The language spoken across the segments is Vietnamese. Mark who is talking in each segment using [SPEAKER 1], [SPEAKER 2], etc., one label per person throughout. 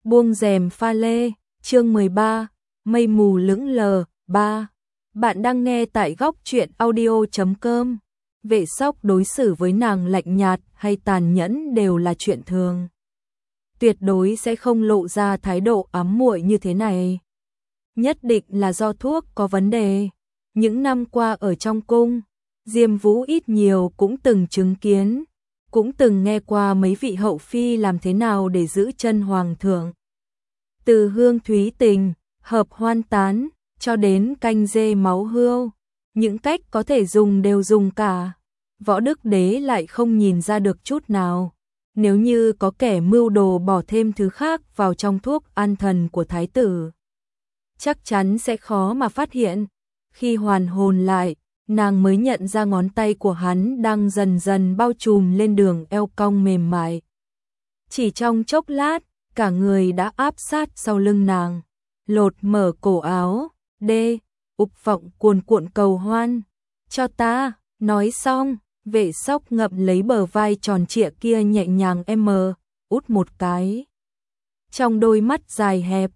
[SPEAKER 1] Buông rèm pha lê, chương 13, mây mù lững lờ, 3. Bạn đang nghe tại góc truyện audio.com. Vệ Sóc đối xử với nàng lạnh nhạt hay tàn nhẫn đều là chuyện thường. Tuyệt đối sẽ không lộ ra thái độ ám muội như thế này. Nhất định là do thuốc có vấn đề. Những năm qua ở trong cung, Diêm Vũ ít nhiều cũng từng chứng kiến, cũng từng nghe qua mấy vị hậu phi làm thế nào để giữ chân hoàng thượng. Từ hương thúy tình, hợp hoan tán, cho đến canh dê máu hươu, những cách có thể dùng đều dùng cả. Võ Đức Đế lại không nhìn ra được chút nào. Nếu như có kẻ mưu đồ bỏ thêm thứ khác vào trong thuốc an thần của thái tử, chắc chắn sẽ khó mà phát hiện. Khi hoàn hồn lại, nàng mới nhận ra ngón tay của hắn đang dần dần bao trùm lên đường eo cong mềm mại. Chỉ trong chốc lát, cả người đã áp sát sau lưng nàng, lột mở cổ áo, ục vọng cuồn cuộn cầu hoan. Cho ta, nói xong, Vệ Sóc ngậm lấy bờ vai tròn trịa kia nhẹ nhàng út một cái. Trong đôi mắt dài hẹp,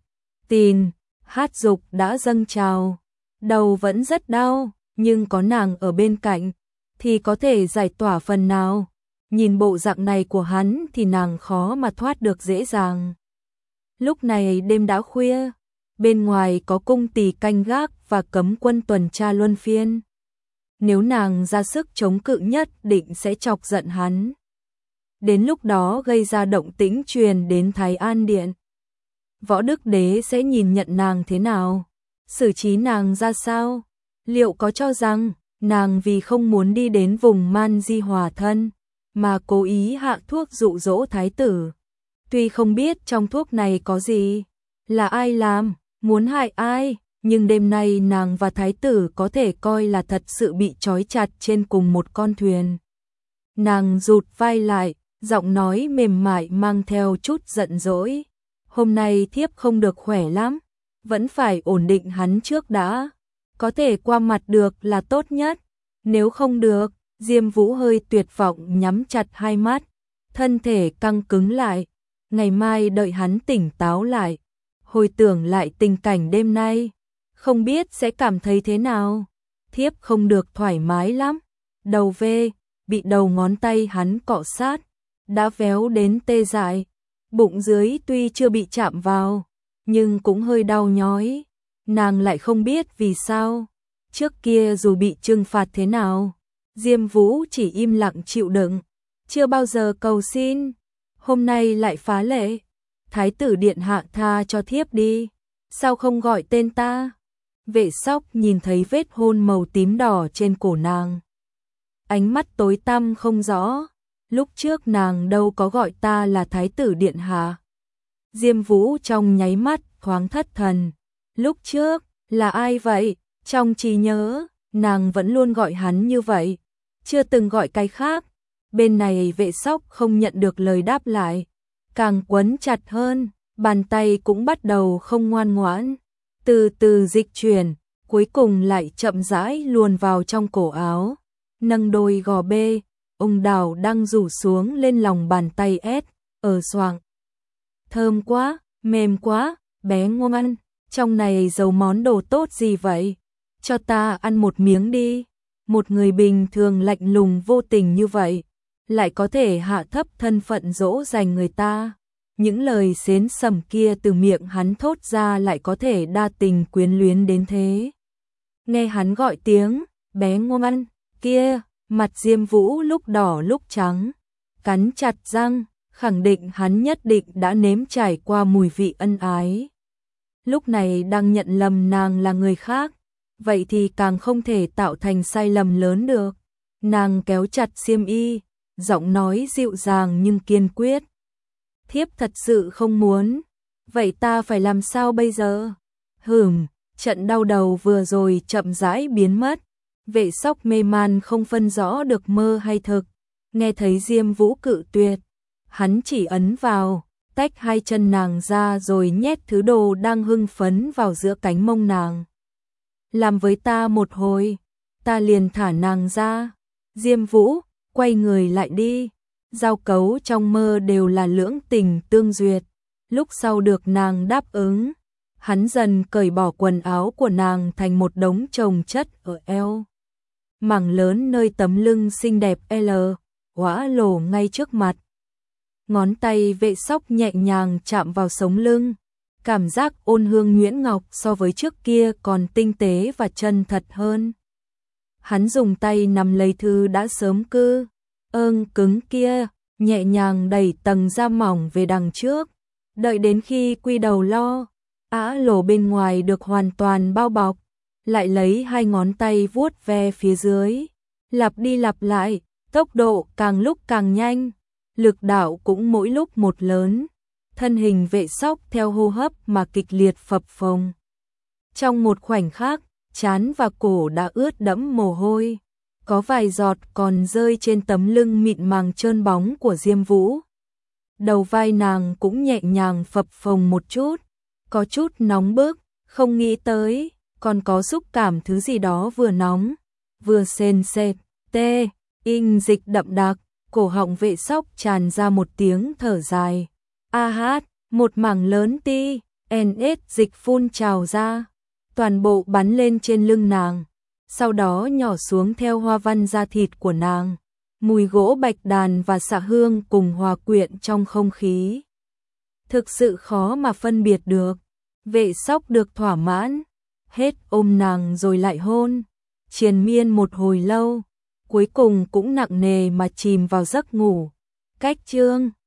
[SPEAKER 1] hát dục đã dâng trào. Đầu vẫn rất đau, nhưng có nàng ở bên cạnh thì có thể giải tỏa phần nào. Nhìn bộ dạng này của hắn thì nàng khó mà thoát được dễ dàng. Lúc này đêm đã khuya, bên ngoài có cung tỳ canh gác và cấm quân tuần tra luân phiên. Nếu nàng ra sức chống cự nhất định sẽ chọc giận hắn. Đến lúc đó gây ra động tĩnh truyền đến Thái An Điện. Võ Đức Đế sẽ nhìn nhận nàng thế nào? Xử trí nàng ra sao? Liệu có cho rằng nàng vì không muốn đi đến vùng Man Di hòa thân mà cố ý hạ thuốc dụ dỗ thái tử? Tuy không biết trong thuốc này có gì, là ai làm, muốn hại ai, nhưng đêm nay nàng và thái tử có thể coi là thật sự bị trói chặt trên cùng một con thuyền. Nàng rụt vai lại, giọng nói mềm mại mang theo chút giận dỗi. Hôm nay thiếp không được khỏe lắm, vẫn phải ổn định hắn trước đã. Có thể qua mặt được là tốt nhất, nếu không được. Diêm Vũ hơi tuyệt vọng nhắm chặt hai mắt, thân thể căng cứng lại. Ngày mai đợi hắn tỉnh táo lại, hồi tưởng lại tình cảnh đêm nay, không biết sẽ cảm thấy thế nào. Thiếp không được thoải mái lắm. Đầu bị đầu ngón tay hắn cọ sát, đã véo đến tê dại. Bụng dưới tuy chưa bị chạm vào, nhưng cũng hơi đau nhói. Nàng lại không biết vì sao. Trước kia dù bị trừng phạt thế nào, Diêm Vũ chỉ im lặng chịu đựng, chưa bao giờ cầu xin. Hôm nay lại phá lệ. Thái tử điện hạ tha cho thiếp đi, sao không gọi tên ta? Vệ Sóc nhìn thấy vết hôn màu tím đỏ trên cổ nàng, ánh mắt tối tăm không rõ. Lúc trước nàng đâu có gọi ta là thái tử điện hạ. Diêm Vũ trong nháy mắt thoáng thất thần. Lúc trước là ai vậy? Trong trí nhớ nàng vẫn luôn gọi hắn như vậy, chưa từng gọi cái khác. Bên này Vệ Sóc không nhận được lời đáp lại, càng quấn chặt hơn, bàn tay cũng bắt đầu không ngoan ngoãn, từ từ dịch chuyển, cuối cùng lại chậm rãi luồn vào trong cổ áo, nâng đôi gò bê ông đào đang rủ xuống lên lòng bàn tay ở xoàng. Thơm quá, mềm quá, bé ngoan, trong này giấu món đồ tốt gì vậy? Cho ta ăn một miếng đi. Một người bình thường lạnh lùng vô tình như vậy, lại có thể hạ thấp thân phận dỗ dành người ta. Những lời xến sẩm kia từ miệng hắn thốt ra lại có thể đa tình quyến luyến đến thế. Nghe hắn gọi tiếng bé ngoan kia, mặt Diêm Vũ lúc đỏ lúc trắng, cắn chặt răng, khẳng định hắn nhất định đã nếm trải qua mùi vị ân ái. Lúc này đang nhận lầm nàng là người khác, vậy thì càng không thể tạo thành sai lầm lớn được. Nàng kéo chặt xiêm y, giọng nói dịu dàng nhưng kiên quyết. Thiếp thật sự không muốn, vậy ta phải làm sao bây giờ? Trận đau đầu vừa rồi chậm rãi biến mất. Vệ Sóc mê man không phân rõ được mơ hay thực. Nghe thấy Diêm Vũ cự tuyệt, hắn chỉ ấn vào, tách hai chân nàng ra rồi nhét thứ đồ đang hưng phấn vào giữa cánh mông nàng. Làm với ta một hồi, ta liền thả nàng ra. Diêm Vũ, quay người lại đi. Giao cấu trong mơ đều là lưỡng tình tương duyệt, Lúc sau được nàng đáp ứng, hắn dần cởi bỏ quần áo của nàng thành một đống chồng chất ở eo. Mảng lớn nơi tấm lưng xinh đẹp L, hóa lổ ngay trước mặt. Ngón tay vệ sóc nhẹ nhàng chạm vào sống lưng. Cảm giác ôn hương nhuyễn ngọc so với trước kia còn tinh tế và chân thật hơn. Hắn dùng tay nắm lấy thư đã sớm cứng kia, nhẹ nhàng đẩy tầng da mỏng về đằng trước. Đợi đến khi quy đầu lo, lỗ bên ngoài được hoàn toàn bao bọc, lại lấy hai ngón tay vuốt ve phía dưới. Lặp đi lặp lại, tốc độ càng lúc càng nhanh, lực đạo cũng mỗi lúc một lớn. Thân hình vệ sóc theo hô hấp mà kịch liệt phập phồng. Trong một khoảnh khắc, trán và cổ đã ướt đẫm mồ hôi, có vài giọt còn rơi trên tấm lưng mịn màng trơn bóng của Diêm Vũ. Đầu vai nàng cũng nhẹ nhàng phập phồng một chút, có chút nóng bức, không nghĩ tới, còn có xúc cảm thứ gì đó vừa nóng, vừa sền sệt, dịch đậm đặc, cổ họng vệ sóc tràn ra một tiếng thở dài. Một mảng lớn dịch phun trào ra, toàn bộ bắn lên trên lưng nàng, sau đó nhỏ xuống theo hoa văn da thịt của nàng. Mùi gỗ bạch đàn và xạ hương cùng hòa quyện trong không khí. Thực sự khó mà phân biệt được. Vệ sóc được thỏa mãn, hết ôm nàng rồi lại hôn, triền miên một hồi lâu, cuối cùng cũng nặng nề mà chìm vào giấc ngủ. Cách chương